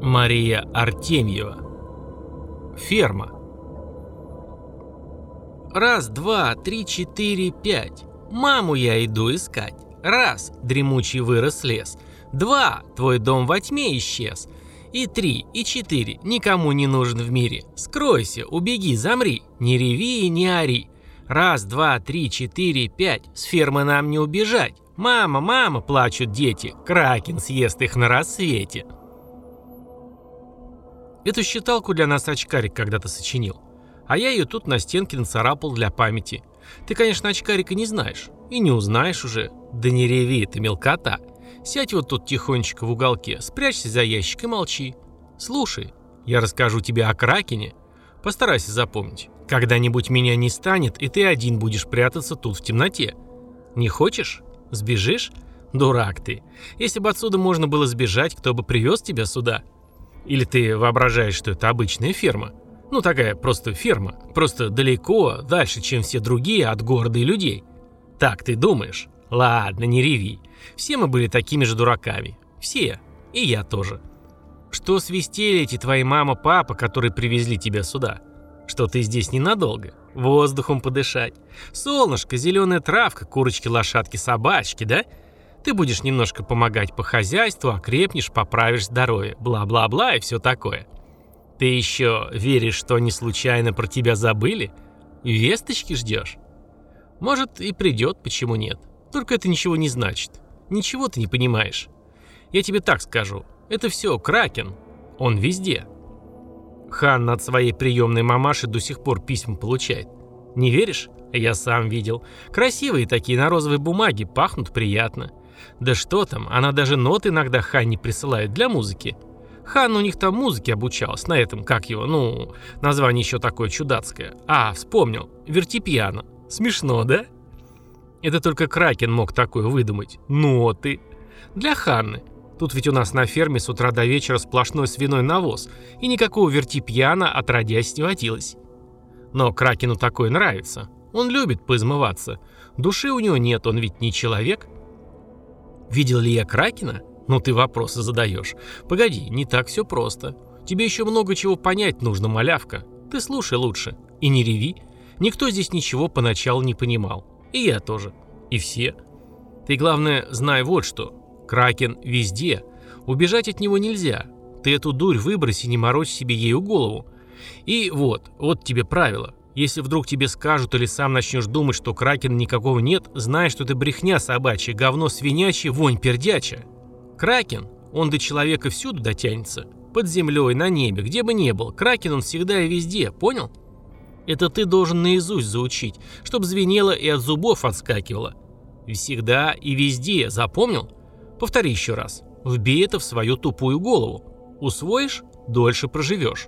Мария Артемьева. Ферма. Раз, два, три, четыре, пять. Маму я иду искать. Раз, дремучий вырос лес. Два, твой дом во тьме исчез. И три, и четыре, никому не нужен в мире. Скройся, убеги, замри, не реви и не ори. Раз, два, три, четыре, пять, с фермы нам не убежать. Мама, мама, плачут дети, кракен съест их на рассвете. Эту считалку для нас очкарик когда-то сочинил. А я ее тут на стенке нацарапал для памяти. Ты, конечно, очкарика не знаешь. И не узнаешь уже. Да не реви ты, мелкота. Сядь вот тут тихонечко в уголке, спрячься за ящик и молчи. Слушай, я расскажу тебе о кракене. Постарайся запомнить. Когда-нибудь меня не станет, и ты один будешь прятаться тут в темноте. Не хочешь? Сбежишь? Дурак ты. Если бы отсюда можно было сбежать, кто бы привез тебя сюда? Или ты воображаешь, что это обычная ферма? Ну, такая просто ферма. Просто далеко, дальше, чем все другие от города и людей. Так ты думаешь? Ладно, не реви. Все мы были такими же дураками. Все. И я тоже. Что свистели эти твои мама, папа, которые привезли тебя сюда? Что ты здесь ненадолго? Воздухом подышать. Солнышко, зеленая травка, курочки, лошадки, собачки, да? Ты будешь немножко помогать по хозяйству, окрепнешь, поправишь здоровье, бла-бла-бла и все такое. Ты еще веришь, что они случайно про тебя забыли? Весточки ждешь? Может, и придет, почему нет? Только это ничего не значит. Ничего ты не понимаешь. Я тебе так скажу. Это все кракен. Он везде. Ханна от своей приемной мамаши до сих пор письма получает. Не веришь? Я сам видел. Красивые такие, на розовой бумаге, пахнут приятно. Да что там, она даже ноты иногда Ханне присылает для музыки. Ханна у них там музыке обучалась, на этом, как его, название еще такое чудацкое. Вспомнил, вертипиано. Смешно, да? Это только кракен мог такое выдумать. Ноты. Для Ханны. Тут ведь у нас на ферме с утра до вечера сплошной свиной навоз, и никакого вертипиано отродясь не водилось. Но кракену такое нравится. Он любит поизмываться. Души у него нет, он ведь не человек. Видел ли я кракена? Ты вопросы задаешь. Погоди, не так все просто. Тебе еще много чего понять нужно, малявка. Ты слушай лучше. И не реви. Никто здесь ничего поначалу не понимал. И я тоже. И все. Ты, главное, знай вот что. Кракен везде. Убежать от него нельзя. Ты эту дурь выброси, не морочь себе ею голову. И вот тебе правило. Если вдруг тебе скажут или сам начнешь думать, что кракена никакого нет, знай, что это брехня собачья, говно свинячье, вонь пердячая. Кракен, он до человека всюду дотянется. Под землей, на небе, где бы ни был. Кракен он всегда и везде, понял? Это ты должен наизусть заучить, чтобы звенело и от зубов отскакивало. Всегда и везде, запомнил? Повтори еще раз. Вбей это в свою тупую голову. Усвоишь – дольше проживешь.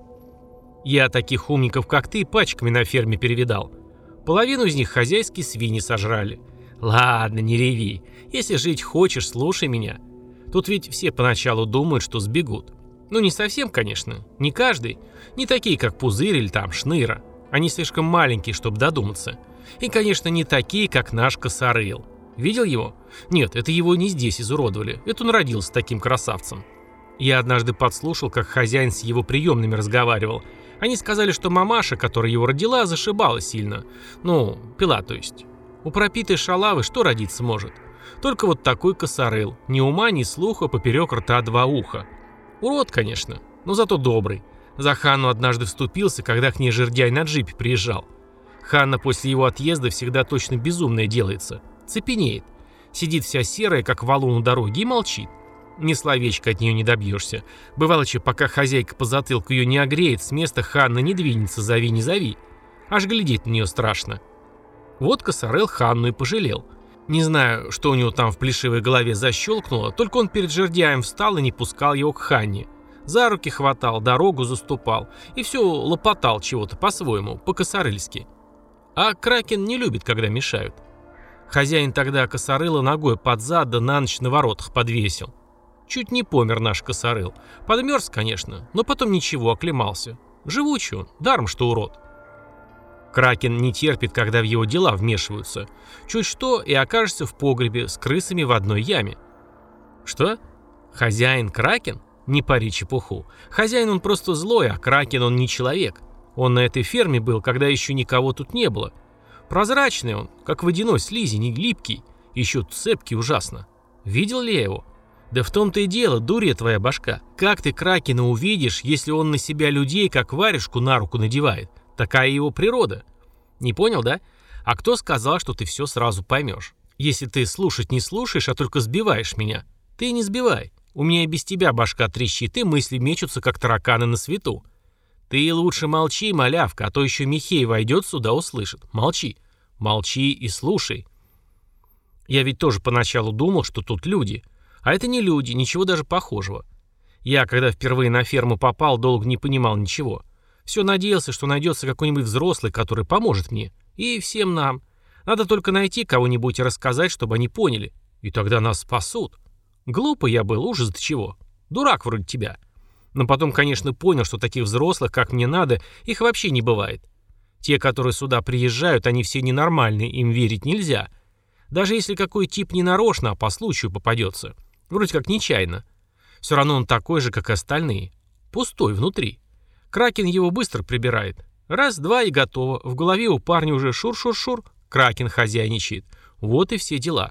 Я таких умников, как ты, пачками на ферме перевидал. Половину из них хозяйские свиньи сожрали. Ладно, не реви. Если жить хочешь, слушай меня. Тут ведь все поначалу думают, что сбегут. Не совсем, конечно. Не каждый. Не такие, как Пузырь или там Шныра. Они слишком маленькие, чтобы додуматься. И, конечно, не такие, как наш Косорыл. Видел его? Нет, это его не здесь изуродовали. Это он родился таким красавцем. Я однажды подслушал, как хозяин с его приемными разговаривал. Они сказали, что мамаша, которая его родила, зашибала сильно. Пила, то есть. У пропитой шалавы что родиться может? Только вот такой Косорыл. Ни ума, ни слуха, поперек рта два уха. Урод, конечно, но зато добрый. За Ханну однажды вступился, когда к ней жердяй на джипе приезжал. Ханна после его отъезда всегда точно безумная делается. Цепенеет. Сидит вся серая, как валун у дороги, и молчит. Ни словечко от нее не добьешься. Бывало, пока хозяйка по затылку ее не огреет, с места Ханна не двинется, зови не зови. Аж глядеть на нее страшно. Вот Косорыл Ханну и пожалел. Не знаю, что у него там в плешивой голове защелкнуло, только он перед жердяем встал и не пускал его к Ханне. За руки хватал, дорогу заступал и все лопотал чего-то по-своему, по-косорыльски. А кракен не любит, когда мешают. Хозяин тогда Косорыла ногой под зад да на ночь на воротах подвесил. Чуть не помер наш Косорыл. Подмерз, конечно, но потом ничего, оклемался. Живучий он, даром что урод. Кракен не терпит, когда в его дела вмешиваются. Чуть что, и окажешься в погребе с крысами в одной яме. Что? Хозяин Кракен? Не пари чепуху. Хозяин он просто злой, а Кракен он не человек. Он на этой ферме был, когда еще никого тут не было. Прозрачный он, как водяной слизень, не липкий. Еще цепкий ужасно. Видел ли я его? Да в том-то и дело, дурья твоя башка. Как ты Кракена увидишь, если он на себя людей, как варежку, на руку надевает? Такая его природа. Не понял, да? А кто сказал, что ты все сразу поймешь? Если ты слушать не слушаешь, а только сбиваешь меня. Ты не сбивай. У меня и без тебя башка трещит, и мысли мечутся, как тараканы на свету. Ты лучше молчи, малявка, а то еще Михей войдет сюда, услышит. Молчи. Молчи и слушай. Я ведь тоже поначалу думал, что тут люди. А это не люди, ничего даже похожего. Я, когда впервые на ферму попал, долго не понимал ничего. Все надеялся, что найдется какой-нибудь взрослый, который поможет мне. И всем нам. Надо только найти кого-нибудь и рассказать, чтобы они поняли. И тогда нас спасут. Глупый я был, ужас до чего. Дурак вроде тебя. Но потом, конечно, понял, что таких взрослых, как мне надо, их вообще не бывает. Те, которые сюда приезжают, они все ненормальные, им верить нельзя. Даже если какой тип не нарочно, а по случаю попадется. Вроде как нечаянно. Все равно он такой же, как и остальные. Пустой внутри. Кракен его быстро прибирает. Раз, два и готово. В голове у парня уже шур-шур-шур. Кракен хозяйничает. Вот и все дела.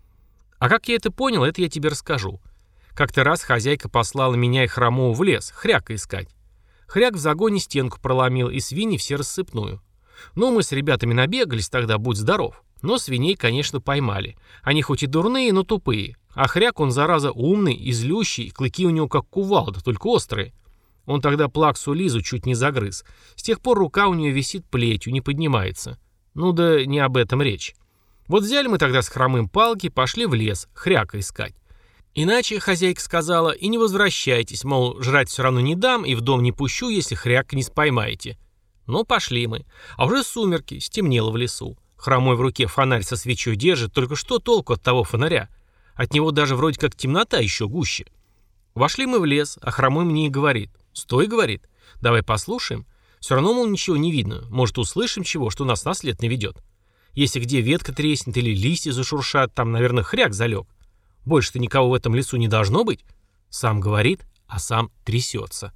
А как я это понял, это я тебе расскажу. Как-то раз хозяйка послала меня и Хромого в лес, хряка искать. Хряк в загоне стенку проломил, и свиньи все рассыпную. Ну, мы с ребятами набегались тогда, будь здоров. Но свиней, конечно, поймали. Они хоть и дурные, но тупые. А хряк, он, зараза, умный и злющий, клыки у него как кувалда, только острые. Он тогда плаксу Лизу чуть не загрыз. С тех пор рука у нее висит плетью, не поднимается. Ну да не об этом речь. Вот взяли мы тогда с Хромым палки, пошли в лес, хряка искать. Иначе, хозяйка сказала, и не возвращайтесь, мол, жрать все равно не дам и в дом не пущу, если хряка не споймаете. Ну, пошли мы. А уже сумерки, стемнело в лесу. Хромой в руке фонарь со свечой держит, только что толку от того фонаря? От него даже вроде как темнота еще гуще. Вошли мы в лес, а Хромой мне и говорит. «Стой», — говорит, — «давай послушаем. Все равно, мол, ничего не видно. Может, услышим чего, что нас на след наведет. Если где ветка треснет или листья зашуршат, там, наверное, хряк залег. Больше-то никого в этом лесу не должно быть». Сам говорит, а сам трясется.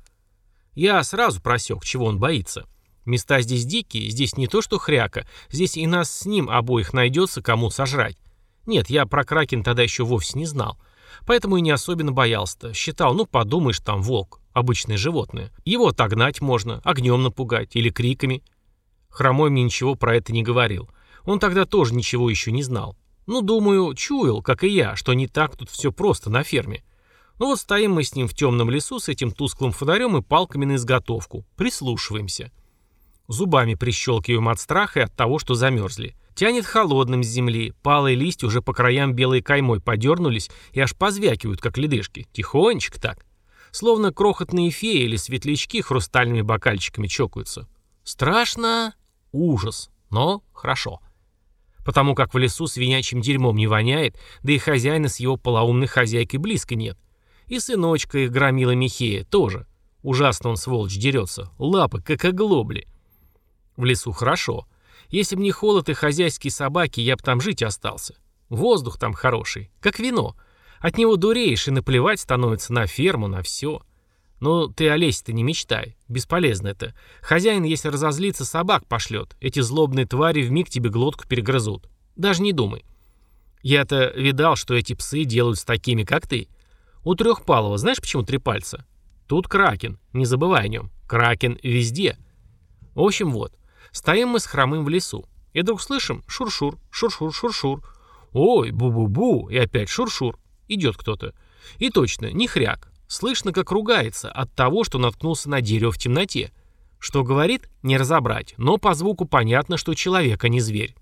Я сразу просек, чего он боится. Места здесь дикие, здесь не то что хряка, здесь и нас с ним обоих найдется, кому сожрать. Нет, я про кракен тогда еще вовсе не знал. Поэтому и не особенно боялся-то. Считал, ну подумаешь, там волк, обычное животное. Его отогнать можно, огнем напугать или криками. Хромой мне ничего про это не говорил. Он тогда тоже ничего еще не знал. Ну, думаю, чуял, как и я, что не так тут все просто на ферме. Ну вот стоим мы с ним в темном лесу с этим тусклым фонарем и палками на изготовку. Прислушиваемся. Зубами прищелкиваем от страха и от того, что замерзли. Тянет холодным с земли, палые листья уже по краям белой каймой подернулись и аж позвякивают, как ледышки. Тихонечко так. Словно крохотные феи или светлячки хрустальными бокальчиками чокаются. Страшно, ужас, но хорошо. Потому как в лесу свинячьим дерьмом не воняет, да и хозяина с его полоумной хозяйкой близко нет. И сыночка их громила Михея тоже. Ужасно он, сволочь, дерется, лапы как оглобли. В лесу хорошо. Если б не холод и хозяйские собаки, я б там жить остался. Воздух там хороший, как вино. От него дуреешь и наплевать становится на ферму, на все. Но ты о лесе-то не мечтай, бесполезно это. Хозяин, если разозлится, собак пошлет. Эти злобные твари вмиг тебе глотку перегрызут. Даже не думай. Я-то видал, что эти псы делают с такими, как ты. У Трехпалого знаешь, почему 3 пальца? Тут кракен, не забывай о нем. Кракен везде. В общем, вот. Стоим мы с Хромым в лесу. И вдруг слышим шур-шур, шур-шур, шур-шур. Ой, бу-бу-бу, и опять шур-шур. Идет кто-то. И точно, не хряк. Слышно, как ругается от того, что наткнулся на дерево в темноте. Что говорит, не разобрать, но по звуку понятно, что человек, а не зверь.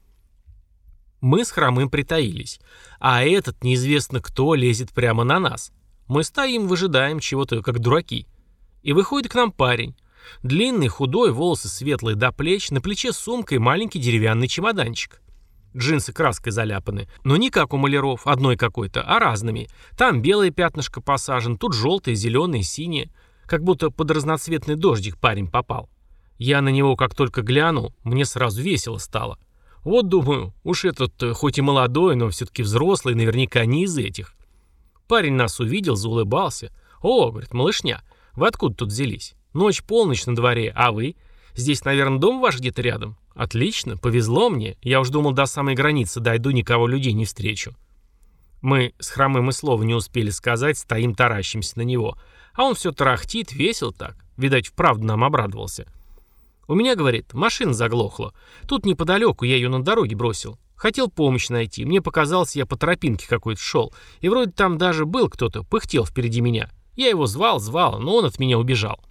Мы с Хромым притаились, а этот неизвестно кто лезет прямо на нас. Мы стоим, выжидаем чего-то, как дураки. И выходит к нам парень. Длинный, худой, волосы светлые до плеч, на плече сумка и маленький деревянный чемоданчик. Джинсы краской заляпаны, но не как у маляров, одной какой-то, а разными. Там белое пятнышко посажен, тут желтое, зеленое, синее. Как будто под разноцветный дождик парень попал. Я на него как только глянул, мне сразу весело стало. Вот думаю, уж этот, хоть и молодой, но все-таки взрослый, наверняка не из этих. Парень нас увидел, заулыбался. «О, — говорит, — малышня, вы откуда тут взялись? Ночь, полночь на дворе, а вы? Здесь, наверное, дом ваш где-то рядом? Отлично, повезло мне. Я уж думал, до самой границы дойду, никого людей не встречу». Мы с Хромым и слова не успели сказать, стоим, таращимся на него. А он все тарахтит, весел так. Видать, вправду нам обрадовался. «У меня, — говорит, — машина заглохла. Тут неподалеку, я ее на дороге бросил. Хотел помощь найти. Мне показалось, я по тропинке какой-то шел. И вроде там даже был кто-то, пыхтел впереди меня. Я его звал, но он от меня убежал».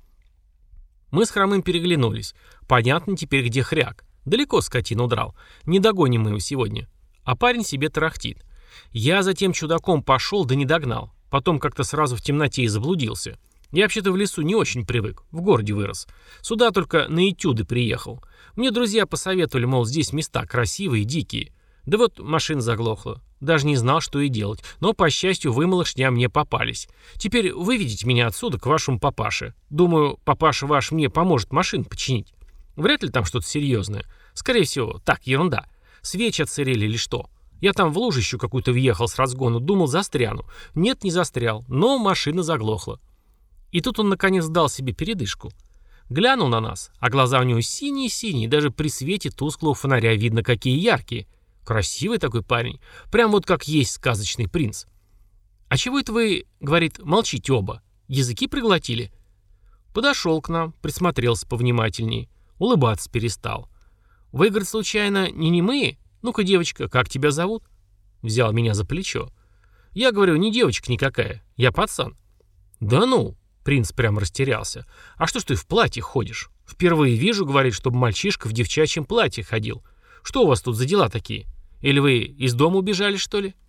Мы с Хромым переглянулись. Понятно теперь, где хряк. Далеко скотину удрал. Не догоним мы его сегодня. А парень себе тарахтит. Я за тем чудаком пошел, да не догнал. Потом как-то сразу в темноте и заблудился. Я вообще-то в лесу не очень привык, в городе вырос. Сюда только на этюды приехал. Мне друзья посоветовали, мол, здесь места красивые, дикие. Да вот машина заглохла. Даже не знал, что и делать. Но, по счастью, вы, малышня, мне попались. Теперь выведите меня отсюда к вашему папаше. Думаю, папаша ваш мне поможет машину починить. Вряд ли там что-то серьезное. Скорее всего, так, ерунда. Свечи отсырели или что. Я там в лужищу какую-то въехал с разгону, думал, застряну. Нет, не застрял, но машина заглохла. И тут он наконец дал себе передышку. Глянул на нас, а глаза у него синие-синие, даже при свете тусклого фонаря видно, какие яркие. Красивый такой парень, прям вот как есть сказочный принц. «А чего это вы, — говорит, — молчите оба? Языки приглотили?» Подошел к нам, присмотрелся повнимательней, улыбаться перестал. «Вы, — говорит, — случайно не немые? Ну-ка, девочка, как тебя зовут?» Взял меня за плечо. Я говорю, не девочка никакая, я пацан. «Да ну!» — принц прям растерялся. «А что ж ты в платье ходишь? Впервые вижу, — говорит, — чтобы мальчишка в девчачьем платье ходил. Что у вас тут за дела такие? Или вы из дома убежали, что ли?»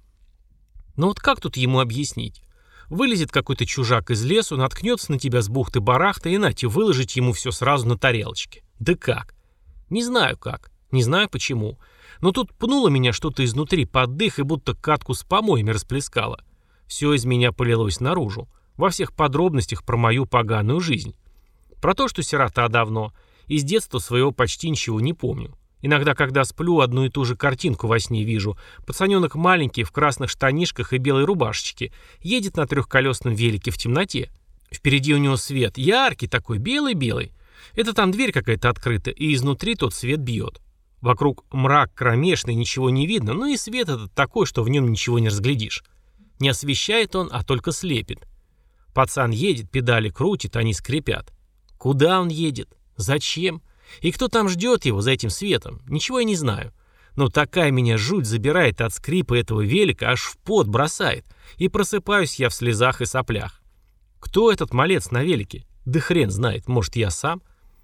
Ну вот как тут ему объяснить? Вылезет какой-то чужак из лесу, наткнется на тебя с бухты-барахты и нате выложить ему все сразу на тарелочке. Да как? Не знаю как, не знаю почему. Но тут пнуло меня что-то изнутри под дых и будто катку с помоями расплескало. Все из меня полилось наружу. Во всех подробностях про мою поганую жизнь. Про то, что сирота давно. Из детства своего почти ничего не помню. Иногда, когда сплю, одну и ту же картинку во сне вижу. Пацаненок маленький, в красных штанишках и белой рубашечке. Едет на трехколесном велике в темноте. Впереди у него свет. Яркий такой, белый-белый. Это там дверь какая-то открыта, и изнутри тот свет бьет. Вокруг мрак кромешный, ничего не видно, но и свет этот такой, что в нем ничего не разглядишь. Не освещает он, а только слепит. Пацан едет, педали крутит, они скрипят. Куда он едет? Зачем? И кто там ждет его за этим светом? Ничего я не знаю. Но такая меня жуть забирает от скрипа этого велика, аж в пот бросает. И просыпаюсь я в слезах и соплях. Кто этот малец на велике? Да хрен знает, может, я сам?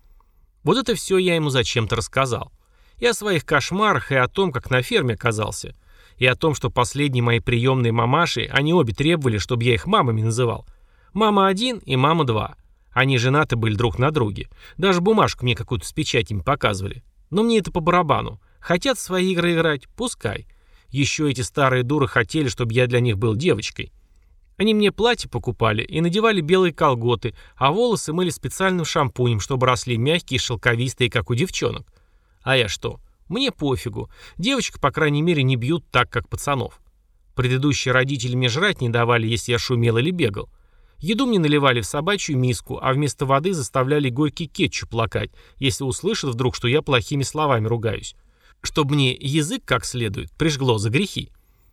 Вот это все я ему зачем-то рассказал. И о своих кошмарах, и о том, как на ферме оказался. И о том, что последние мои приемные мамаши, они обе требовали, чтобы я их мамами называл. Мама 1 и мама 2. Они женаты были друг на друге. Даже бумажку мне какую-то с печатями показывали. Но мне это по барабану. Хотят в свои игры играть, пускай. Еще эти старые дуры хотели, чтобы я для них был девочкой. Они мне платье покупали и надевали белые колготы, а волосы мыли специальным шампунем, чтобы росли мягкие и шелковистые, как у девчонок. А я что? Мне пофигу. Девочек, по крайней мере, не бьют так, как пацанов. Предыдущие родители мне жрать не давали, если я шумел или бегал. Еду мне наливали в собачью миску, а вместо воды заставляли горький кетчуп лакать, если услышат вдруг, что я плохими словами ругаюсь. Чтобы мне язык как следует прижгло за грехи.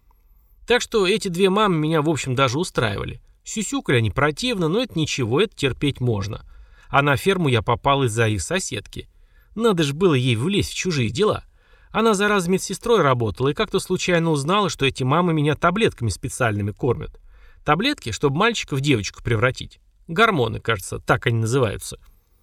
Так что эти две мамы меня, в общем, даже устраивали. Сюсюкали они противно, но это ничего, это терпеть можно. А на ферму я попал из-за их соседки. Надо же было ей влезть в чужие дела. Она, зараза, медсестрой работала и как-то случайно узнала, что эти мамы меня таблетками специальными кормят. Таблетки, чтобы мальчика в девочку превратить. Гормоны, кажется, так они называются.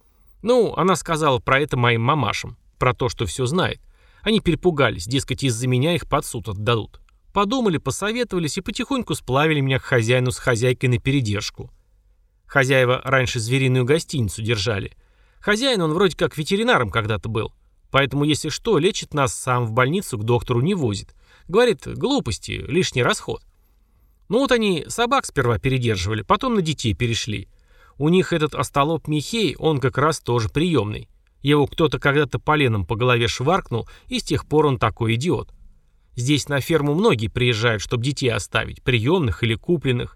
Ну, она сказала про это моим мамашам, про то, что все знает. Они перепугались, дескать, из-за меня их под суд отдадут. Подумали, посоветовались и потихоньку сплавили меня к хозяину с хозяйкой на передержку. Хозяева раньше звериную гостиницу держали. Хозяин, он вроде как ветеринаром когда-то был. Поэтому, если что, лечит нас сам, в больницу к доктору не возит. Говорит, глупости, лишний расход. Ну вот они собак сперва передерживали, потом на детей перешли. У них этот остолоп Михей, он как раз тоже приемный. Его кто-то когда-то поленом по голове шваркнул, и с тех пор он такой идиот. Здесь на ферму многие приезжают, чтобы детей оставить, приемных или купленных.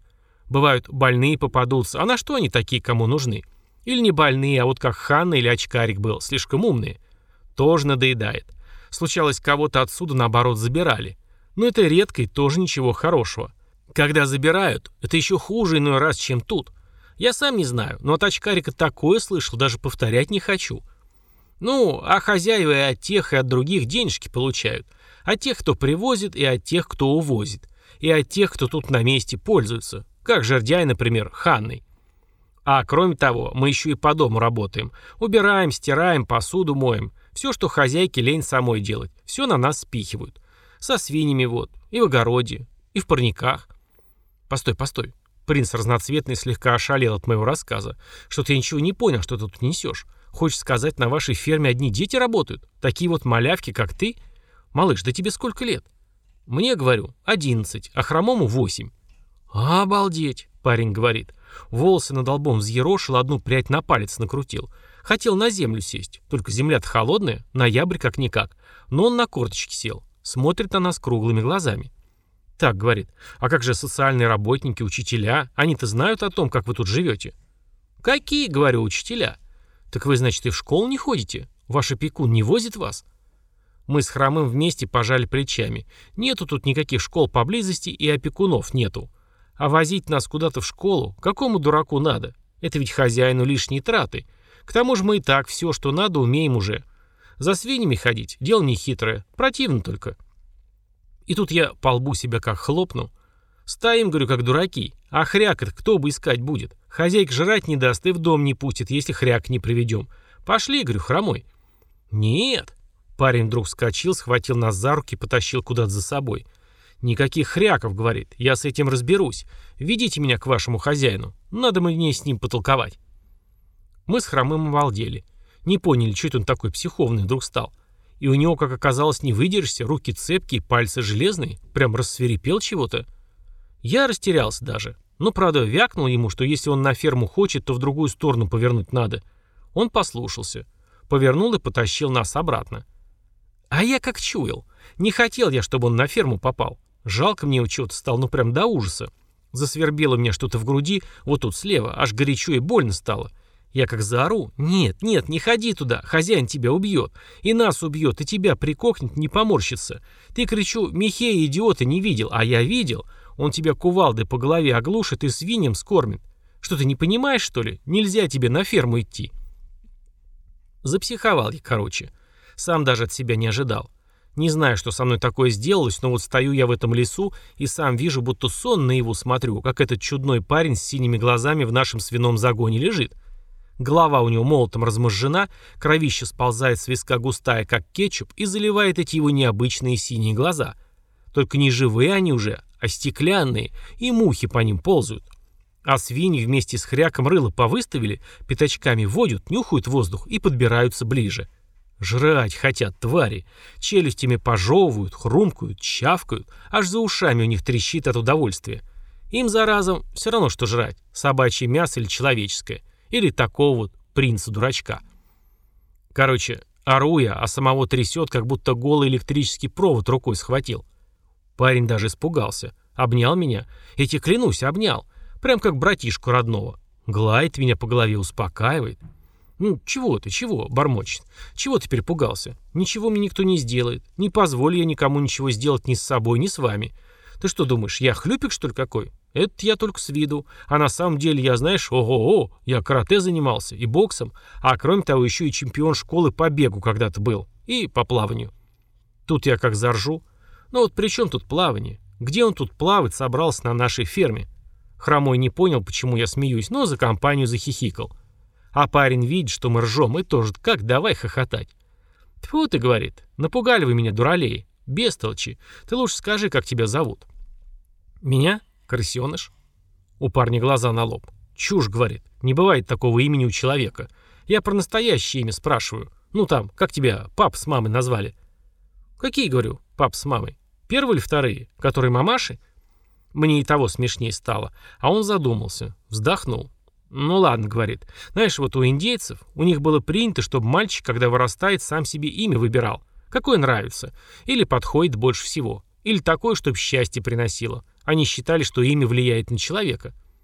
Бывают, больные попадутся, а на что они такие, кому нужны? Или не больные, а вот как Ханна или очкарик был, слишком умные. Тоже надоедает. Случалось, кого-то отсюда, наоборот, забирали. Но это редко и тоже ничего хорошего. Когда забирают, это еще хуже иной раз, чем тут. Я сам не знаю, но от очкарика такое слышал, даже повторять не хочу. Ну, а хозяева и от тех, и от других денежки получают. От тех, кто привозит, и от тех, кто увозит. И от тех, кто тут на месте пользуется. Как жердяй, например, Ханной. А кроме того, мы еще и по дому работаем. Убираем, стираем, посуду моем. Все, что хозяйке лень самой делать. Все на нас спихивают. Со свиньями вот. И в огороде. И в парниках. Постой, постой. Принц разноцветный слегка ошалел от моего рассказа. Что-то я ничего не понял, что ты тут несешь. Хочешь сказать, на вашей ферме одни дети работают? Такие вот малявки, как ты? Малыш, да тебе сколько лет? Мне, говорю, 11, а хромому 8. Обалдеть, парень говорит. Волосы над лбом взъерошил, одну прядь на палец накрутил. Хотел на землю сесть, только земля-то холодная, ноябрь как-никак. Но он на корточки сел, смотрит на нас круглыми глазами. Так, говорит, а как же социальные работники, учителя? Они-то знают о том, как вы тут живете? Какие, говорю, учителя? Так вы, значит, и в школу не ходите? Ваш опекун не возит вас? Мы с Хромым вместе пожали плечами. Нету тут никаких школ поблизости и опекунов нету. А возить нас куда-то в школу, какому дураку надо? Это ведь хозяину лишние траты. К тому же мы и так все, что надо, умеем уже. За свиньями ходить, дело нехитрое, противно только. И тут я по лбу себя как хлопну. Стоим, говорю, как дураки. А хряк-то кто бы искать будет? Хозяйка жрать не даст и в дом не пустит, если хряк не приведем. Пошли, говорю, Хромой. Нет. Парень вдруг вскочил, схватил нас за руки и потащил куда-то за собой. «Никаких хряков, — говорит, — я с этим разберусь. Ведите меня к вашему хозяину. Надо мне с ним потолковать». Мы с Хромым обалдели. Не поняли, что это он такой психованный вдруг стал. И у него, как оказалось, не выдержишься, руки цепкие, пальцы железные. Прям рассвирепел чего-то. Я растерялся даже. Но, правда, вякнул ему, что если он на ферму хочет, то в другую сторону повернуть надо. Он послушался. Повернул и потащил нас обратно. А я как чуял. Не хотел я, чтобы он на ферму попал. Жалко мне его чего-то стало, ну прям до ужаса. Засвербело мне что-то в груди, вот тут слева, аж горячо и больно стало. Я как заору: «Нет, нет, не ходи туда, хозяин тебя убьет. И нас убьет, и тебя прикокнет, не поморщится. Ты, кричу, Михея идиота не видел, а я видел. Он тебя кувалдой по голове оглушит и свиньям скормит. Что ты не понимаешь, что ли? Нельзя тебе на ферму идти». Запсиховал я, короче. Сам даже от себя не ожидал. Не знаю, что со мной такое сделалось, но вот стою я в этом лесу и сам вижу, будто сон наяву смотрю, как этот чудной парень с синими глазами в нашем свином загоне лежит. Голова у него молотом размозжена, кровища сползает с виска густая, как кетчуп, и заливает эти его необычные синие глаза. Только не живые они уже, а стеклянные, и мухи по ним ползают. А свиньи вместе с хряком рыло повыставили, пятачками водят, нюхают воздух и подбираются ближе. Жрать хотят, твари. Челюстями пожевывают, хрумкают, чавкают, аж за ушами у них трещит от удовольствия. Им, заразом, все равно, что жрать, собачье мясо или человеческое. Или такого вот принца-дурачка. Короче, ору я, а самого трясет, как будто голый электрический провод рукой схватил. Парень даже испугался. Обнял меня. Я тебе клянусь, обнял. Прям как братишку родного. Гладит меня по голове, успокаивает. «Ну, чего ты, чего?» — бормочет. «Чего ты перепугался? Ничего мне никто не сделает. Не позволю я никому ничего сделать ни с собой, ни с вами. Ты что думаешь, я хлюпик, что ли, какой? Это я только с виду. А на самом деле я, знаешь, ого-го, я карате занимался и боксом, а кроме того еще и чемпион школы по бегу когда-то был. И по плаванию». Тут я как заржу. Ну вот при чем тут плавание? Где он тут плавать собрался на нашей ферме? Хромой не понял, почему я смеюсь, но за компанию захихикал. А парень видит, что мы ржем, и тоже как давай хохотать. «Тьфу ты, — говорит, — напугали вы меня, дуралеи, бестолочи. Ты лучше скажи, как тебя зовут». «Меня? Крысеныш». У парня глаза на лоб. «Чушь, — говорит, — не бывает такого имени у человека. Я про настоящее имя спрашиваю. Ну там, как тебя пап с мамой назвали?» «Какие, — говорю, — пап с мамой? Первые или вторые? Которые мамаши?» Мне и того смешнее стало, а он задумался, вздохнул. «Ну ладно, — говорит, — знаешь, вот у индейцев, у них было принято, чтобы мальчик, когда вырастает, сам себе имя выбирал. Какое нравится. Или подходит больше всего. Или такое, чтобы счастье приносило. Они считали, что имя влияет на человека.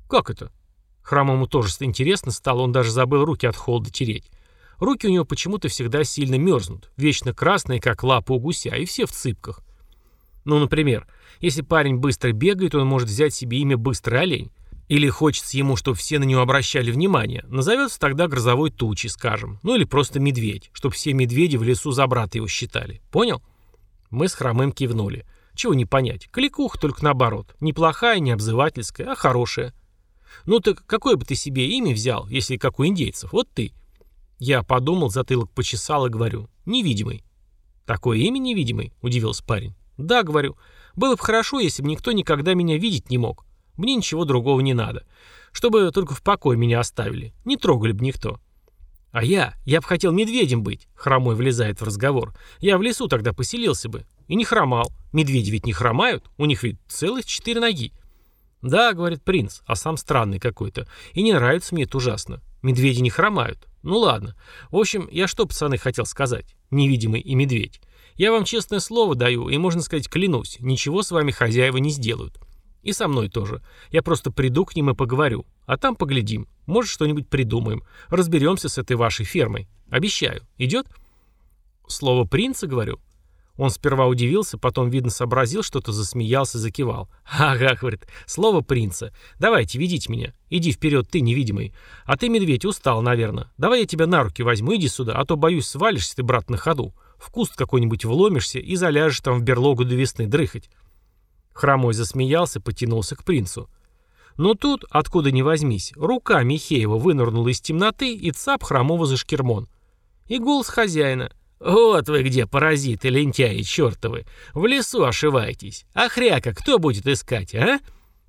Как это? Хромому тоже интересно стало, он даже забыл руки от холода тереть. Руки у него почему-то всегда сильно мерзнут, вечно красные, как лапы у гуся, и все в цыпках. Ну, например, если парень быстро бегает, он может взять себе имя «Быстрый олень». Или хочется ему, чтобы все на него обращали внимание, назовется тогда грозовой тучей, скажем. Ну или просто медведь, чтобы все медведи в лесу за брата его считали. Понял? Мы с Хромым кивнули. Чего не понять, кликуха только наоборот. Не плохая, не обзывательская, а хорошая. Ну так какое бы ты себе имя взял, если как у индейцев? Вот ты. Я подумал, затылок почесал и говорю: невидимый. Такое имя невидимый? Удивился парень. Да, говорю. Было бы хорошо, если бы никто никогда меня видеть не мог. Мне ничего другого не надо. Чтобы только в покое меня оставили. Не трогали бы никто. А я бы хотел медведем быть, Хромой влезает в разговор. Я в лесу тогда поселился бы. И не хромал. Медведи ведь не хромают. У них ведь целых 4 ноги. Да, говорит принц, а сам странный какой-то. И не нравится мне это ужасно. Медведи не хромают. Ну ладно. В общем, я что, пацаны, хотел сказать? Невидимый и медведь. Я вам честное слово даю, и, можно сказать, клянусь, ничего с вами хозяева не сделают. И со мной тоже. Я просто приду к ним и поговорю. А там поглядим. Может, что-нибудь придумаем. Разберемся с этой вашей фермой. Обещаю. Идет? Слово принца, говорю. Он сперва удивился, потом, видно, сообразил, что-то засмеялся, закивал. Ага, говорит, слово принца. Давайте, ведите меня. Иди вперед, ты невидимый. А ты, медведь, устал, наверное. Давай я тебя на руки возьму, иди сюда, а то, боюсь, свалишься ты, брат, на ходу. В куст какой-нибудь вломишься и заляжешь там в берлогу до весны дрыхать. Хромой засмеялся, потянулся к принцу. Но тут, откуда ни возьмись, рука Михеева вынырнула из темноты и цап Хромого за шкирмон. И голос хозяина. «Вот вы где, паразиты, лентяи чертовы! В лесу ошиваетесь! А хряка кто будет искать, а?»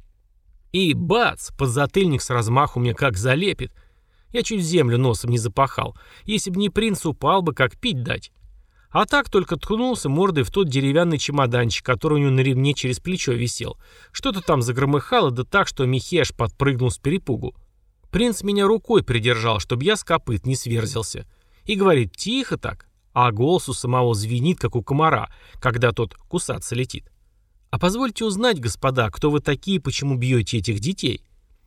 И бац, подзатыльник с размаху мне как залепит. Я чуть землю носом не запахал. Если б не принц, упал бы, как пить дать. А так только ткнулся мордой в тот деревянный чемоданчик, который у него на ремне через плечо висел. Что-то там загромыхало, да так, что Михей аж подпрыгнул с перепугу. Принц меня рукой придержал, чтобы я с копыт не сверзился. И говорит: тихо так. А голос у самого звенит, как у комара, когда тот кусаться летит. «А позвольте узнать, господа, кто вы такие и почему бьете этих детей?»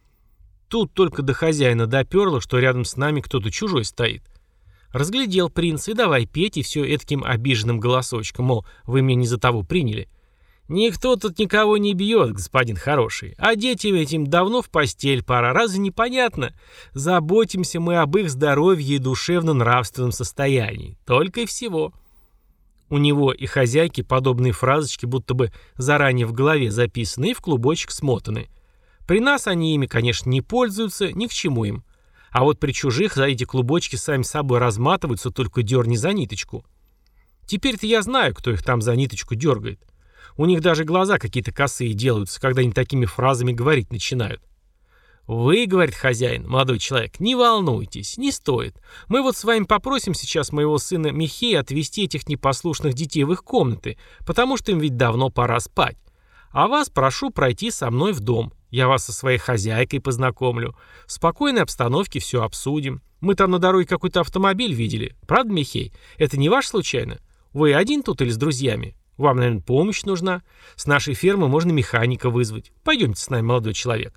Тут только до хозяина доперло, что рядом с нами кто-то чужой стоит. Разглядел принц и давай петь, и все этким обиженным голосочком, мол, вы меня не за того приняли. «Никто тут никого не бьет, господин хороший, а детям этим давно в постель пора, разве не понятно? Заботимся мы об их здоровье и душевно-нравственном состоянии, только и всего». У него и хозяйки подобные фразочки будто бы заранее в голове записаны и в клубочек смотаны. При нас они ими, конечно, не пользуются, ни к чему им. А вот при чужих за эти клубочки сами собой разматываются, только дерни за ниточку. Теперь-то я знаю, кто их там за ниточку дергает. У них даже глаза какие-то косые делаются, когда они такими фразами говорить начинают. «Вы, — говорит хозяин, молодой человек, — не волнуйтесь, не стоит. Мы вот с вами попросим сейчас моего сына Михея отвезти этих непослушных детей в их комнаты, потому что им ведь давно пора спать. А вас прошу пройти со мной в дом. Я вас со своей хозяйкой познакомлю. В спокойной обстановке все обсудим. Мы там на дороге какой-то автомобиль видели. Правда, Михей? Это не ваш случайно? Вы один тут или с друзьями? Вам, наверное, помощь нужна. С нашей фермы можно механика вызвать. Пойдемте с нами, молодой человек».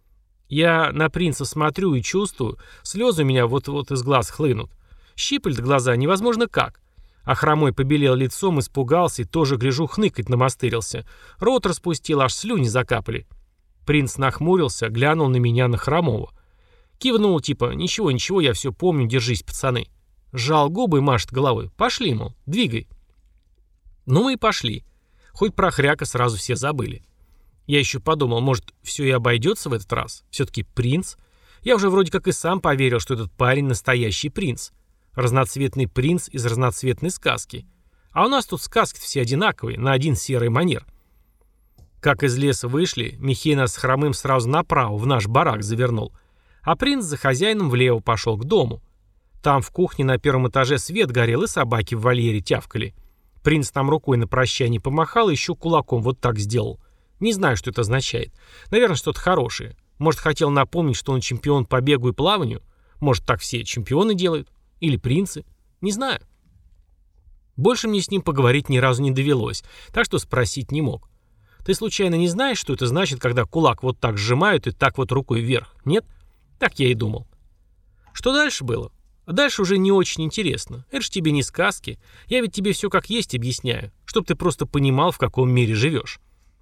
Я на принца смотрю и чувствую, слезы у меня вот-вот из глаз хлынут. Щиплет глаза невозможно как. А Хромой побелел лицом, испугался и тоже, гляжу, хныкать намастырился. Рот распустил, аж слюни закапали. Принц нахмурился, глянул на меня, на Хромого. Кивнул типа: «Ничего, ничего, я все помню, держись, пацаны». Сжал губы и машет головой. «Пошли, мол, двигай». Ну мы и пошли. Хоть про хряка сразу все забыли. Я еще подумал, может, все и обойдется в этот раз. Все-таки принц. Я уже вроде как и сам поверил, что этот парень настоящий принц. Разноцветный принц из разноцветной сказки. А у нас тут сказки все одинаковые, на один серый манер. Как из леса вышли, Михей нас с Хромым сразу направо, в наш барак завернул. А принц за хозяином влево пошел к дому. Там в кухне на первом этаже свет горел, и собаки в вольере тявкали. Принц там рукой на прощание помахал и еще кулаком вот так сделал. Не знаю, что это означает. Наверное, что-то хорошее. Может, хотел напомнить, что он чемпион по бегу и плаванию? Может, так все чемпионы делают? Или принцы? Не знаю. Больше мне с ним поговорить ни разу не довелось, так что спросить не мог. Ты случайно не знаешь, что это значит, когда кулак вот так сжимают и так вот рукой вверх? Нет? Так я и думал. Что дальше было? А дальше уже не очень интересно. Это ж тебе не сказки. Я ведь тебе все как есть объясняю, чтоб ты просто понимал, в каком мире живешь.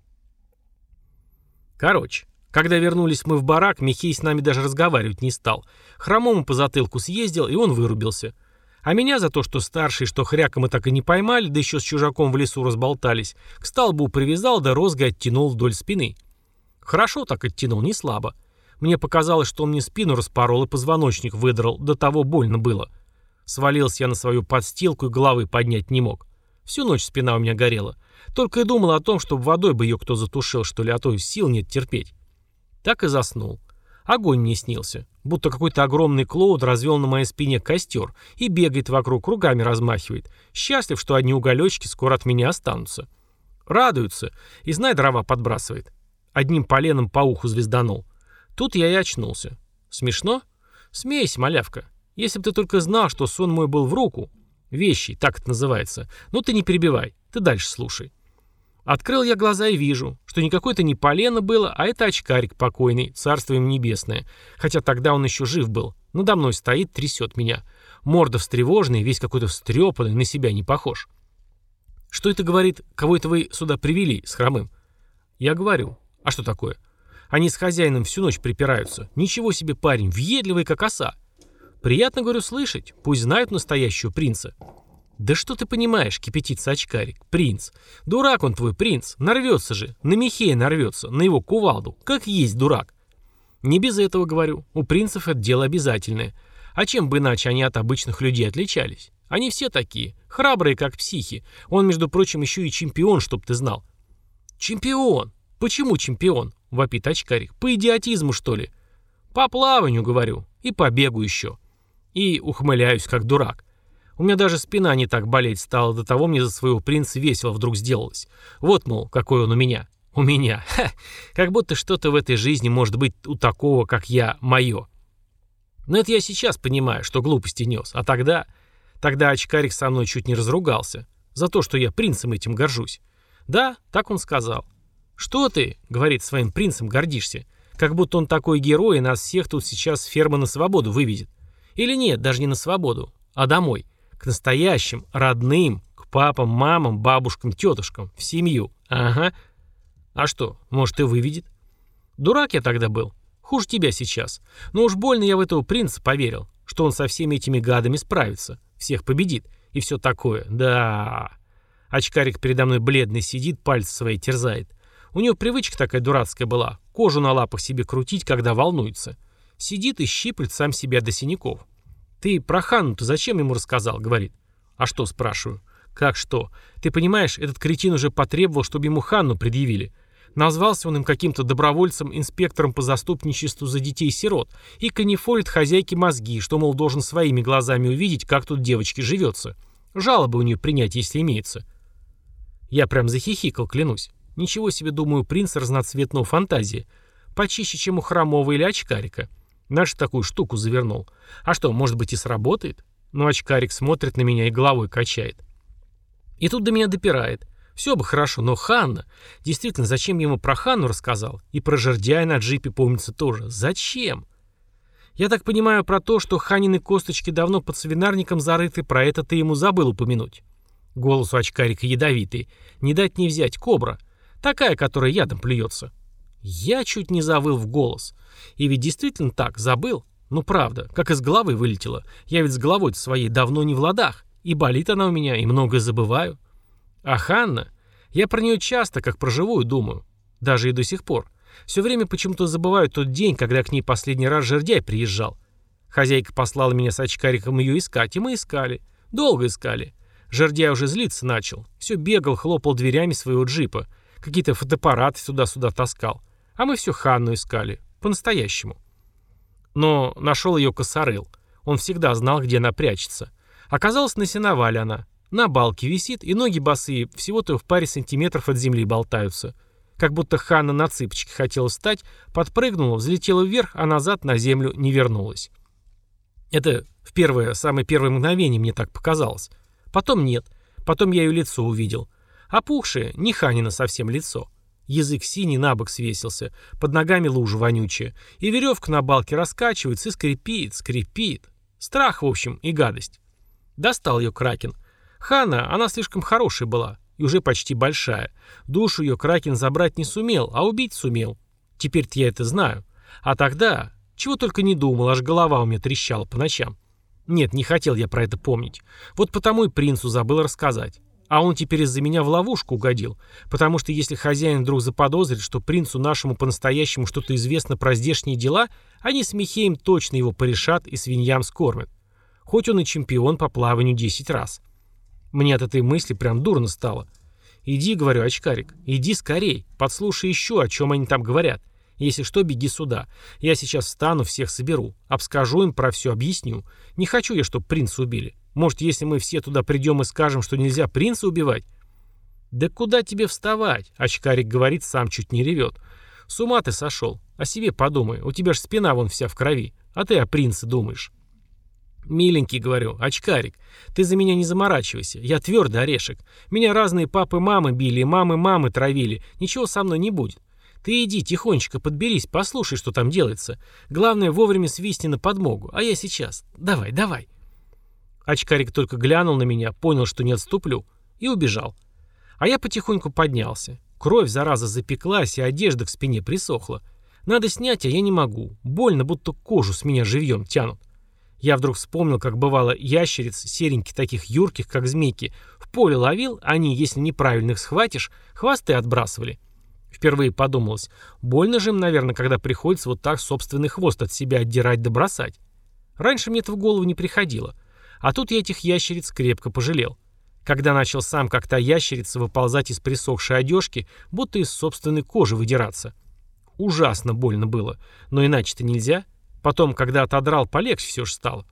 Короче, когда вернулись мы в барак, Михей с нами даже разговаривать не стал. Хромому по затылку съездил, и он вырубился. А меня за то, что старший, что хряка мы так и не поймали, да еще с чужаком в лесу разболтались, к столбу привязал, да розгой оттянул вдоль спины. Хорошо так оттянул, не слабо. Мне показалось, что он мне спину распорол и позвоночник выдрал, до того больно было. Свалился я на свою подстилку и головы поднять не мог. Всю ночь спина у меня горела. Только и думал о том, чтобы водой бы ее кто затушил, что ли, а то сил нет терпеть. Так и заснул. Огонь мне снился. Будто какой-то огромный клоун развел на моей спине костер и бегает вокруг, кругами размахивает. Счастлив, что одни уголечки скоро от меня останутся. Радуется и, знай, дрова подбрасывает. Одним поленом по уху звезданул. Тут я и очнулся. Смешно? Смейся, малявка. Если бы ты только знал, что сон мой был в руку. Вещий, так это называется. Ну ты не перебивай, ты дальше слушай. Открыл я глаза и вижу, что никакое это не полено было, а это очкарик покойный, царство ему небесное. Хотя тогда он еще жив был. Надо мной стоит, трясет меня. Морда встревоженная, весь какой-то встрепанный, на себя не похож. Что это, говорит, кого это вы сюда привели с Хромым? Я говорю, а что такое? Они с хозяином всю ночь припираются. Ничего себе парень, въедливый как оса. Приятно, говорю, слышать, пусть знают настоящего принца. «Да что ты понимаешь, кипятится очкарик, принц. Дурак он твой, принц, нарвется же, на Михея нарвется, на его кувалду, как есть дурак». Не без этого, говорю, у принцев это дело обязательное. А чем бы иначе они от обычных людей отличались? Они все такие, храбрые как психи. Он, между прочим, еще и чемпион, чтоб ты знал. «Чемпион? Почему чемпион?» — вопит очкарик. «По идиотизму, что ли?» «По плаванию, говорю, и по бегу еще». И ухмыляюсь, как дурак. У меня даже спина не так болеть стала, до того мне за своего принца весело вдруг сделалось. Вот, мол, какой он у меня. У меня. Ха! Как будто что-то в этой жизни может быть у такого, как я, мое. Но это я сейчас понимаю, что глупости нес. А тогда... Тогда очкарик со мной чуть не разругался. За то, что я принцем этим горжусь. Да, так он сказал. «Что ты, — говорит, — своим принцем гордишься? Как будто он такой герой, и нас всех тут сейчас с фермы на свободу вывезет. Или нет, даже не на свободу, а домой. К настоящим, родным, к папам, мамам, бабушкам, тетушкам, в семью. Ага. А что, может, и выведет? Дурак я тогда был. Хуже тебя сейчас. Но уж больно я в этого принца поверил, что он со всеми этими гадами справится, всех победит и все такое. Да. Очкарик передо мной бледный сидит, пальцы свои терзает. У него привычка такая дурацкая была, кожу на лапах себе крутить, когда волнуется. Сидит и щиплет сам себя до синяков. «Ты про Ханну-то зачем ему рассказал?» — говорит. «А что?» — спрашиваю. «Как что? Ты понимаешь, этот кретин уже потребовал, чтобы ему Ханну предъявили. Назвался он им каким-то добровольцем-инспектором по заступничеству за детей-сирот и канифолит хозяйке мозги, что, мол, должен своими глазами увидеть, как тут девочке живется. Жалобы у нее принять, если имеется». Я прям захихикал, клянусь. Ничего себе, думаю, принц разноцветного фантазии. Почище, чем у Хромого или Очкарика. Наш такую штуку завернул. А что, может быть и сработает? Но очкарик смотрит на меня и головой качает. И тут до меня допирает. Все бы хорошо, но Ханна... Действительно, зачем я ему про Ханну рассказал? И про жердяя на джипе, помнится, тоже. Зачем? Я так понимаю про то, что Ханины косточки давно под свинарником зарыты, про это ты ему забыл упомянуть. Голос у очкарика ядовитый. Не дать не взять, кобра. Такая, которая ядом плюется. Я чуть не завыл в голос. И ведь действительно так, забыл. Ну правда, как из головы вылетело. Я ведь с головой-то своей давно не в ладах. И болит она у меня, и многое забываю. А Ханна? Я про нее часто, как про живую, думаю. Даже и до сих пор. Все время почему-то забываю тот день, когда к ней последний раз жердяй приезжал. Хозяйка послала меня с очкариком ее искать, и мы искали. Долго искали. Жердяй уже злиться начал. Все бегал, хлопал дверями своего джипа. Какие-то фотоаппараты сюда-сюда таскал. А мы все Ханну искали. По-настоящему. Но нашел ее косорыл. Он всегда знал, где она прячется. Оказалось, на сеновале она. На балке висит, и ноги босые всего-то в паре сантиметров от земли болтаются. Как будто Ханна на цыпочки хотела встать, подпрыгнула, взлетела вверх, а назад на землю не вернулась. Это в самое первое мгновение мне так показалось. Потом нет. Потом я ее лицо увидел. Опухшее, не Ханина совсем лицо. Язык синий на бок свесился, под ногами лужа вонючая, и веревка на балке раскачивается и скрипит, скрипит. Страх, в общем, и гадость. Достал ее Кракен. Хана, она слишком хорошая была и уже почти большая. Душу ее Кракен забрать не сумел, а убить сумел. Теперь-то я это знаю. А тогда, чего только не думал, аж голова у меня трещала по ночам. Нет, не хотел я про это помнить. Вот потому и принцу забыл рассказать. А он теперь из-за меня в ловушку угодил, потому что если хозяин вдруг заподозрит, что принцу нашему по-настоящему что-то известно про здешние дела, они с Михеем точно его порешат и свиньям скормят. Хоть он и чемпион по плаванию 10 раз. Мне от этой мысли прям дурно стало. Иди, говорю, очкарик, иди скорей, подслушай еще, о чем они там говорят. Если что, беги сюда. Я сейчас встану, всех соберу. Обскажу им, про все объясню. Не хочу я, чтобы принца убили. Может, если мы все туда придем и скажем, что нельзя принца убивать? Да куда тебе вставать? Очкарик говорит, сам чуть не ревет. С ума ты сошел. О себе подумай. У тебя ж спина вон вся в крови. А ты о принце думаешь. Миленький, говорю, очкарик, ты за меня не заморачивайся. Я твердый орешек. Меня разные папы-мамы били и мамы-мамы травили. Ничего со мной не будет. Ты иди тихонечко подберись, послушай, что там делается. Главное, вовремя свистни на подмогу. А я сейчас. Давай, давай. Очкарик только глянул на меня, понял, что не отступлю, и убежал. А я потихоньку поднялся. Кровь, зараза, запеклась, и одежда к спине присохла. Надо снять, а я не могу. Больно, будто кожу с меня живьем тянут. Я вдруг вспомнил, как бывало ящериц, сереньких таких юрких, как змейки, в поле ловил, они, если неправильно их схватишь, хвосты отбрасывали. Впервые подумалось, больно же им, наверное, когда приходится вот так собственный хвост от себя отдирать да бросать. Раньше мне это в голову не приходило. А тут я этих ящериц крепко пожалел. Когда начал сам, как та ящерица, выползать из присохшей одежки, будто из собственной кожи выдираться. Ужасно больно было, но иначе-то нельзя. Потом, когда отодрал, полегче все же стало.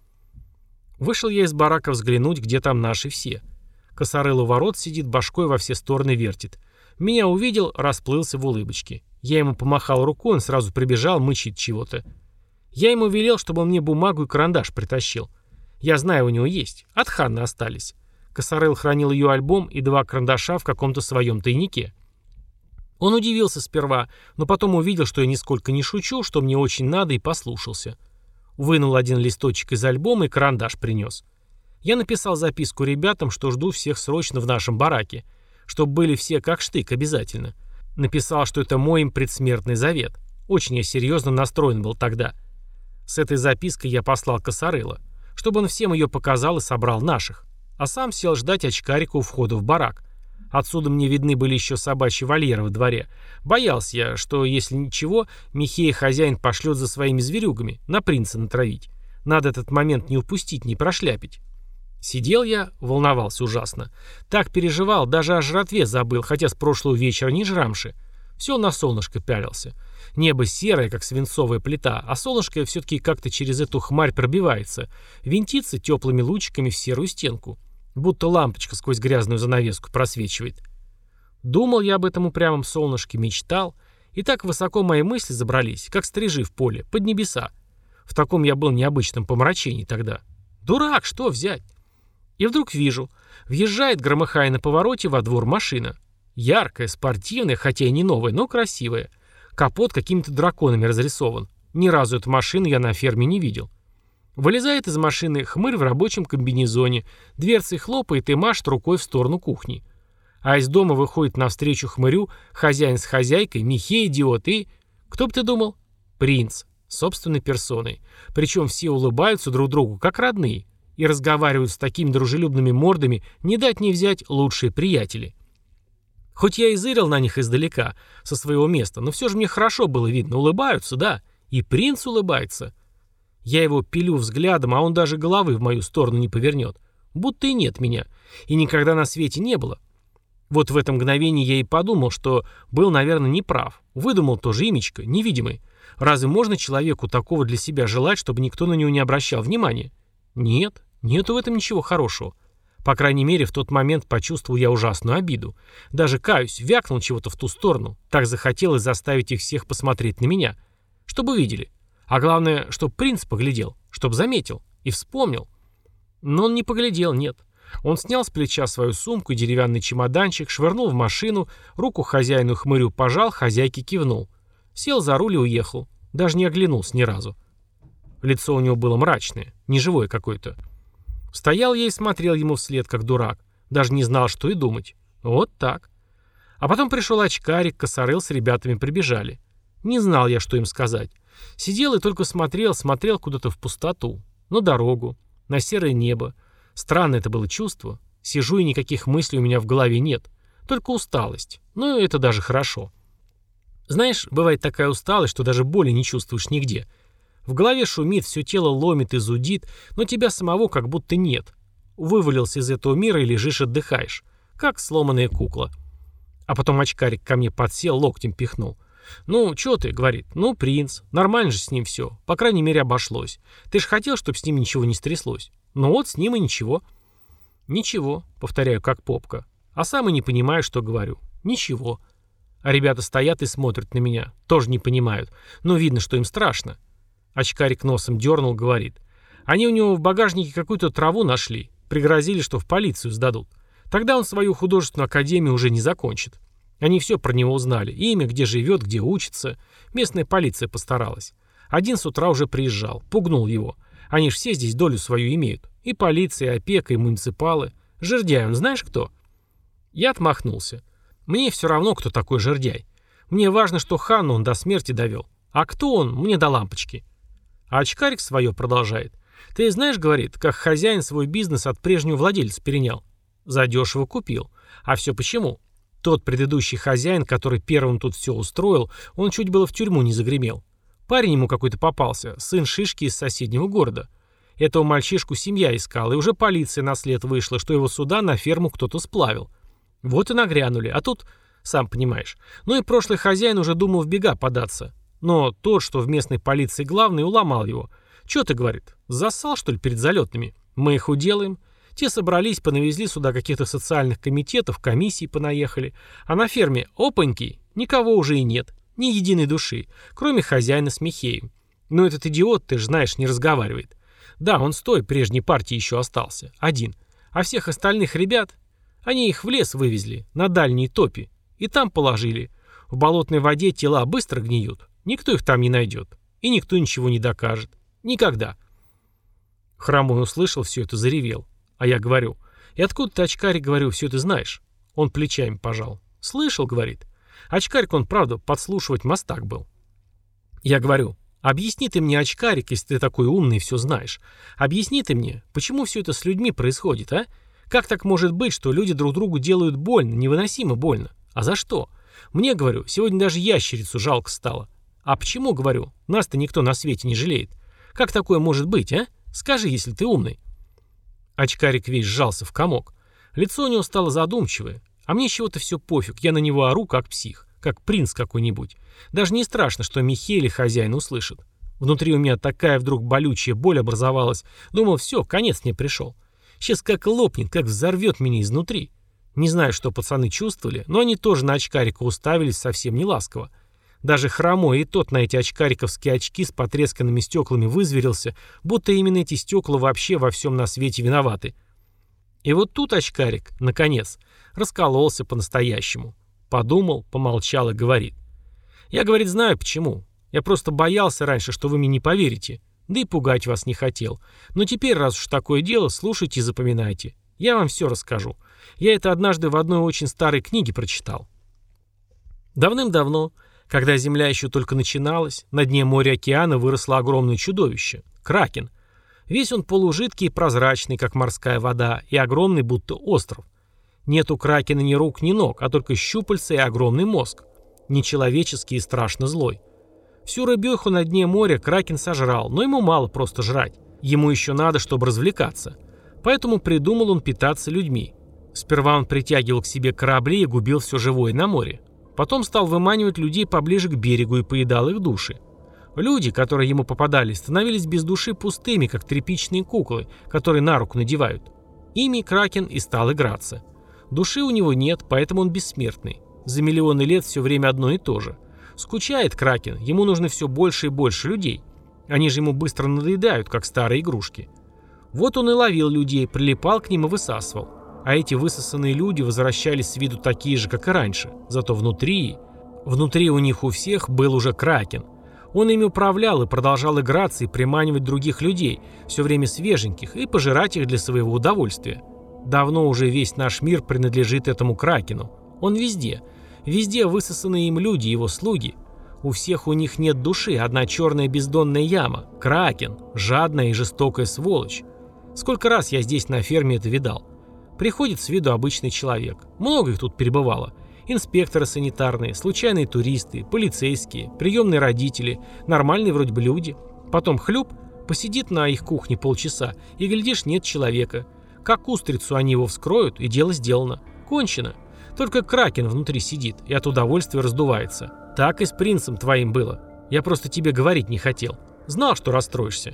Вышел я из барака взглянуть, где там наши все. Косорыл у ворот сидит, башкой во все стороны вертит. Меня увидел, расплылся в улыбочке. Я ему помахал рукой, он сразу прибежал, мычит чего-то. Я ему велел, чтобы он мне бумагу и карандаш притащил. Я знаю, у него есть. От Ханны остались. Косорыл хранил ее альбом и 2 карандаша в каком-то своем тайнике. Он удивился сперва, но потом увидел, что я нисколько не шучу, что мне очень надо, и послушался. Вынул один листочек из альбома и карандаш принес. Я написал записку ребятам, что жду всех срочно в нашем бараке, чтобы были все как штык обязательно. Написал, что это мой им предсмертный завет. Очень я серьезно настроен был тогда. С этой запиской я послал Косорыла, чтобы он всем ее показал и собрал наших. А сам сел ждать очкарика у входа в барак. Отсюда мне видны были еще собачьи вольеры во дворе. Боялся я, что, если ничего, Михея хозяин пошлет за своими зверюгами, на принца натравить. Надо этот момент не упустить, не прошляпить. Сидел я, волновался ужасно. Так переживал, даже о жратве забыл, хотя с прошлого вечера не жрамши. Все на солнышко пялился. Небо серое, как свинцовая плита, а солнышко все-таки как-то через эту хмарь пробивается, винтится теплыми лучиками в серую стенку. Будто лампочка сквозь грязную занавеску просвечивает. Думал я об этом упрямом солнышке, мечтал, и так высоко мои мысли забрались, как стрижи в поле, под небеса. В таком я был необычном помрачении тогда. Дурак, что взять? И вдруг вижу, въезжает, громыхая на повороте, во двор машина. Яркая, спортивная, хотя и не новая, но красивая. Капот какими-то драконами разрисован. Ни разу эту машину я на ферме не видел. Вылезает из машины хмырь в рабочем комбинезоне, дверцей хлопает и машет рукой в сторону кухни. А из дома выходит навстречу хмырю хозяин с хозяйкой, Михей, идиот и... Кто бы ты думал? Принц. Собственной персоной. Причем все улыбаются друг другу, как родные. И разговаривают с такими дружелюбными мордами, не дать не взять лучшие приятели. Хоть я и зырил на них издалека, со своего места, но все же мне хорошо было видно. Улыбаются, да. И принц улыбается. Я его пилю взглядом, а он даже головы в мою сторону не повернет. Будто и нет меня. И никогда на свете не было. Вот в это мгновение я и подумал, что был, наверное, неправ. Выдумал тоже имечко, невидимый. Разве можно человеку такого для себя желать, чтобы никто на него не обращал внимания? Нет, нету в этом ничего хорошего. По крайней мере, в тот момент почувствовал я ужасную обиду. Даже, каюсь, вякнул чего-то в ту сторону. Так захотелось заставить их всех посмотреть на меня. Чтобы видели. А главное, чтоб принц поглядел, чтоб заметил и вспомнил. Но он не поглядел, нет. Он снял с плеча свою сумку и деревянный чемоданчик, швырнул в машину, руку хозяину-хмырю пожал, хозяйке кивнул. Сел за руль и уехал. Даже не оглянулся ни разу. Лицо у него было мрачное, неживое какое-то. Стоял я и смотрел ему вслед, как дурак. Даже не знал, что и думать. Вот так. А потом пришел очкарик, косорыл с ребятами прибежали. Не знал я, что им сказать. Сидел и только смотрел куда-то в пустоту. На дорогу, на серое небо. Странное это было чувство. Сижу, и никаких мыслей у меня в голове нет. Только усталость. Но это даже хорошо. Знаешь, бывает такая усталость, что даже боли не чувствуешь нигде. В голове шумит, все тело ломит и зудит, но тебя самого как будто нет. Вывалился из этого мира и лежишь, отдыхаешь. Как сломанная кукла. А потом очкарик ко мне подсел, локтем пихнул. «Ну, чё ты?» — говорит. «Ну, принц. Нормально же с ним все. По крайней мере, обошлось. Ты же хотел, чтобы с ним ничего не стряслось. Ну вот, с ним и ничего». «Ничего», — повторяю, как попка. А сам и не понимаю, что говорю. «Ничего». А ребята стоят и смотрят на меня. Тоже не понимают. Но видно, что им страшно. Очкарик носом дернул, говорит. Они у него в багажнике какую-то траву нашли. Пригрозили, что в полицию сдадут. Тогда он свою художественную академию уже не закончит. Они все про него узнали. Имя, где живет, где учится. Местная полиция постаралась. Один с утра уже приезжал. Пугнул его. Они ж все здесь долю свою имеют. И полиция, и опека, и муниципалы. Жердяй он знаешь кто? Я отмахнулся. Мне все равно, кто такой жердяй. Мне важно, что Ханну он до смерти довел. А кто он, мне до лампочки. А очкарик свое продолжает. Ты знаешь, говорит, как хозяин свой бизнес от прежнего владельца перенял. Задешево купил. А все почему? Тот предыдущий хозяин, который первым тут все устроил, он чуть было в тюрьму не загремел. Парень ему какой-то попался, сын шишки из соседнего города. Этого мальчишку семья искала, и уже полиция на след вышла, что его сюда на ферму кто-то сплавил. Вот и нагрянули, а тут, сам понимаешь. Ну и прошлый хозяин уже думал в бега податься. Но тот, что в местной полиции главный, уломал его. Чё ты, говорит, зассал, что ли, перед залетными? Мы их уделаем. Те собрались, понавезли сюда каких-то социальных комитетов, комиссий понаехали. А на ферме, опаньки, никого уже и нет. Ни единой души, кроме хозяина с Михеем. Но этот идиот, ты же знаешь, не разговаривает. Да, он с той прежней партии еще остался. Один. А всех остальных ребят, они их в лес вывезли, на дальние топи. И там положили. В болотной воде тела быстро гниют. Никто их там не найдет. И никто ничего не докажет. Никогда. Хромой услышал все это, заревел. А я говорю, и откуда ты, очкарик, говорю, все это знаешь? Он плечами пожал. Слышал, говорит. Очкарик он, правда, подслушивать мастак был. Я говорю, объясни ты мне, очкарик, если ты такой умный и все знаешь. Объясни ты мне, почему все это с людьми происходит, а? Как так может быть, что люди друг другу делают больно, невыносимо больно? А за что? Мне, говорю, сегодня даже ящерицу жалко стало. А почему, говорю, нас-то никто на свете не жалеет? Как такое может быть, а? Скажи, если ты умный. Очкарик весь сжался в комок. Лицо у него стало задумчивое. А мне чего-то все пофиг. Я на него ору, как псих. Как принц какой-нибудь. Даже не страшно, что Михей или хозяин услышит. Внутри у меня такая вдруг болючая боль образовалась. Думал, все, конец мне пришел. Сейчас как лопнет, как взорвет меня изнутри. Не знаю, что пацаны чувствовали, но они тоже на очкарика уставились совсем не ласково. Даже Хромой и тот на эти очкариковские очки с потресканными стеклами вызверился, будто именно эти стекла вообще во всем на свете виноваты. И вот тут очкарик, наконец, раскололся по-настоящему. Подумал, помолчал и говорит. Я, говорит, знаю почему. Я просто боялся раньше, что вы мне не поверите. Да и пугать вас не хотел. Но теперь, раз уж такое дело, слушайте и запоминайте. Я вам все расскажу. Я это однажды в одной очень старой книге прочитал. Давным-давно, когда Земля еще только начиналась, на дне моря-океана выросло огромное чудовище – кракен. Весь он полужидкий и прозрачный, как морская вода, и огромный, будто остров. Нет у кракена ни рук, ни ног, а только щупальца и огромный мозг. Нечеловеческий и страшно злой. Всю рыбеху на дне моря кракен сожрал, но ему мало просто жрать. Ему еще надо, чтобы развлекаться. Поэтому придумал он питаться людьми. Сперва он притягивал к себе корабли и губил все живое на море. Потом стал выманивать людей поближе к берегу и поедал их души. Люди, которые ему попадались, становились без души пустыми, как тряпичные куклы, которые на руку надевают. Ими кракен и стал играться. Души у него нет, поэтому он бессмертный. За миллионы лет все время одно и то же. Скучает кракен, ему нужно все больше и больше людей. Они же ему быстро надоедают, как старые игрушки. Вот он и ловил людей, прилипал к ним и высасывал. А эти высосанные люди возвращались с виду такие же, как и раньше. Зато внутри у них у всех был уже кракен. Он ими управлял и продолжал играться и приманивать других людей, все время свеженьких, и пожирать их для своего удовольствия. Давно уже весь наш мир принадлежит этому кракену. Он везде. Везде высосанные им люди, его слуги. У всех у них нет души, одна черная бездонная яма. Кракен. Жадная и жестокая сволочь. Сколько раз я здесь на ферме это видал. Приходит с виду обычный человек. Много их тут перебывало. Инспекторы санитарные, случайные туристы, полицейские, приемные родители, нормальные вроде бы люди. Потом хлюп, посидит на их кухне полчаса, и, глядишь, нет человека. Как устрицу они его вскроют, и дело сделано. Кончено. Только кракен внутри сидит и от удовольствия раздувается. Так и с принцем твоим было. Я просто тебе говорить не хотел. Знал, что расстроишься.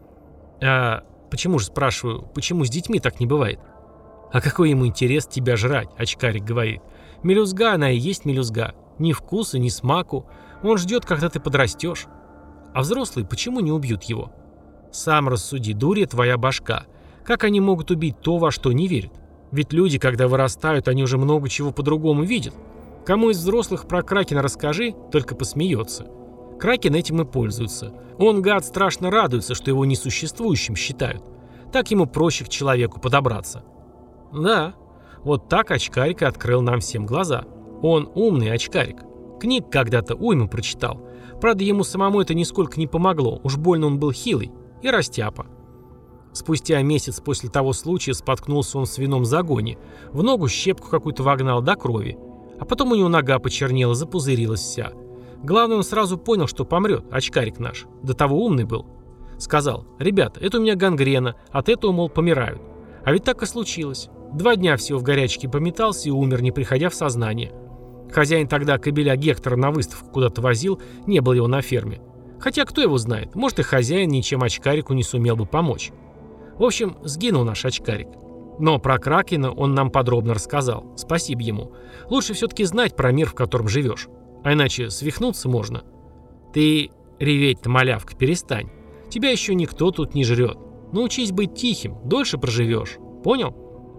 А почему же, спрашиваю, почему с детьми так не бывает? А какой ему интерес тебя жрать, очкарик говорит. Мелюзга она и есть мелюзга. Ни вкуса, ни смаку. Он ждет, когда ты подрастешь. А взрослые почему не убьют его? Сам рассуди, дурья твоя башка. Как они могут убить то, во что не верят? Ведь люди, когда вырастают, они уже много чего по-другому видят. Кому из взрослых про кракена расскажи, только посмеется. Кракен этим и пользуется. Он, гад, страшно радуется, что его несуществующим считают. Так ему проще к человеку подобраться. Да, вот так очкарик открыл нам всем глаза. Он умный очкарик. Книг когда-то уйму прочитал. Правда, ему самому это нисколько не помогло. Уж больно он был хилый и растяпа. Спустя месяц после того случая споткнулся он в свином загоне. В ногу щепку какую-то вогнал до крови. А потом у него нога почернела, запузырилась вся. Главное, он сразу понял, что помрет, очкарик наш. До того умный был. Сказал: ребята, это у меня гангрена, от этого, мол, помирают. А ведь так и случилось. 2 дня всего в горячке пометался и умер, не приходя в сознание. Хозяин тогда кобеля Гектора на выставку куда-то возил, не было его на ферме. Хотя кто его знает, может и хозяин ничем очкарику не сумел бы помочь. В общем, сгинул наш очкарик. Но про кракена он нам подробно рассказал. Спасибо ему. Лучше все-таки знать про мир, в котором живешь. А иначе свихнуться можно. Ты реветь-то, малявка, перестань. Тебя еще никто тут не жрет. Научись быть тихим, дольше проживешь. Понял?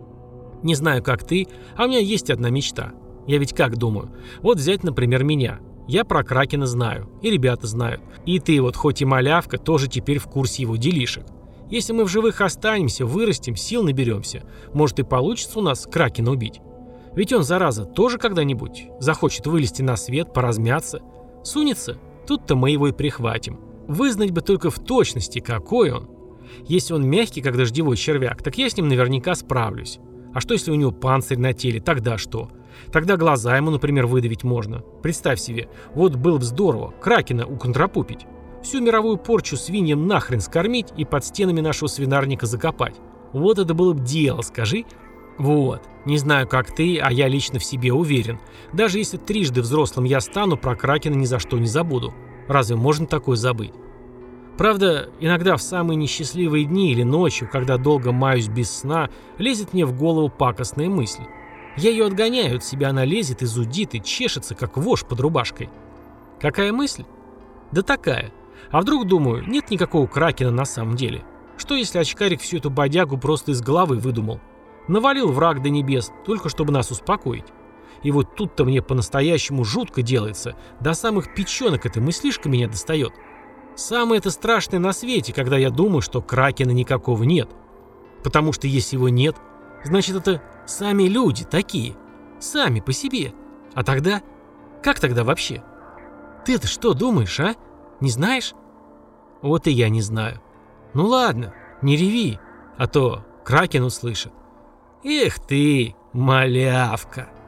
Не знаю, как ты, а у меня есть одна мечта. Я ведь как думаю? Вот взять, например, меня. Я про кракена знаю, и ребята знают. И ты вот, хоть и малявка, тоже теперь в курсе его делишек. Если мы в живых останемся, вырастем, сил наберемся, может и получится у нас кракена убить. Ведь он, зараза, тоже когда-нибудь захочет вылезти на свет, поразмяться. Сунется? Тут-то мы его и прихватим. Вызнать бы только в точности, какой он. Если он мягкий, как дождевой червяк, так я с ним наверняка справлюсь. А что, если у него панцирь на теле, тогда что? Тогда глаза ему, например, выдавить можно. Представь себе, вот было бы здорово, кракена уконтропупить. Всю мировую порчу свиньям нахрен скормить и под стенами нашего свинарника закопать. Вот это было бы дело, скажи. Вот, не знаю, как ты, а я лично в себе уверен. Даже если 3 взрослым я стану, про кракена ни за что не забуду. Разве можно такое забыть? Правда, иногда в самые несчастливые дни или ночью, когда долго маюсь без сна, лезет мне в голову пакостная мысль. Я ее отгоняю от себя, она лезет и зудит, и чешется, как вошь под рубашкой. Какая мысль? Да такая. А вдруг, думаю, нет никакого кракена на самом деле? Что если очкарик всю эту бодягу просто из головы выдумал? Навалил враг до небес, только чтобы нас успокоить. И вот тут-то мне по-настоящему жутко делается. До самых печенок эта мыслишка меня достает. Самое это страшное на свете, когда я думаю, что кракена никакого нет. Потому что если его нет, значит это сами люди такие. Сами по себе. А тогда... Как тогда вообще? Ты-то что думаешь, а? Не знаешь? Вот и я не знаю. Ну ладно, не реви, а то кракен услышит. Эх ты, малявка.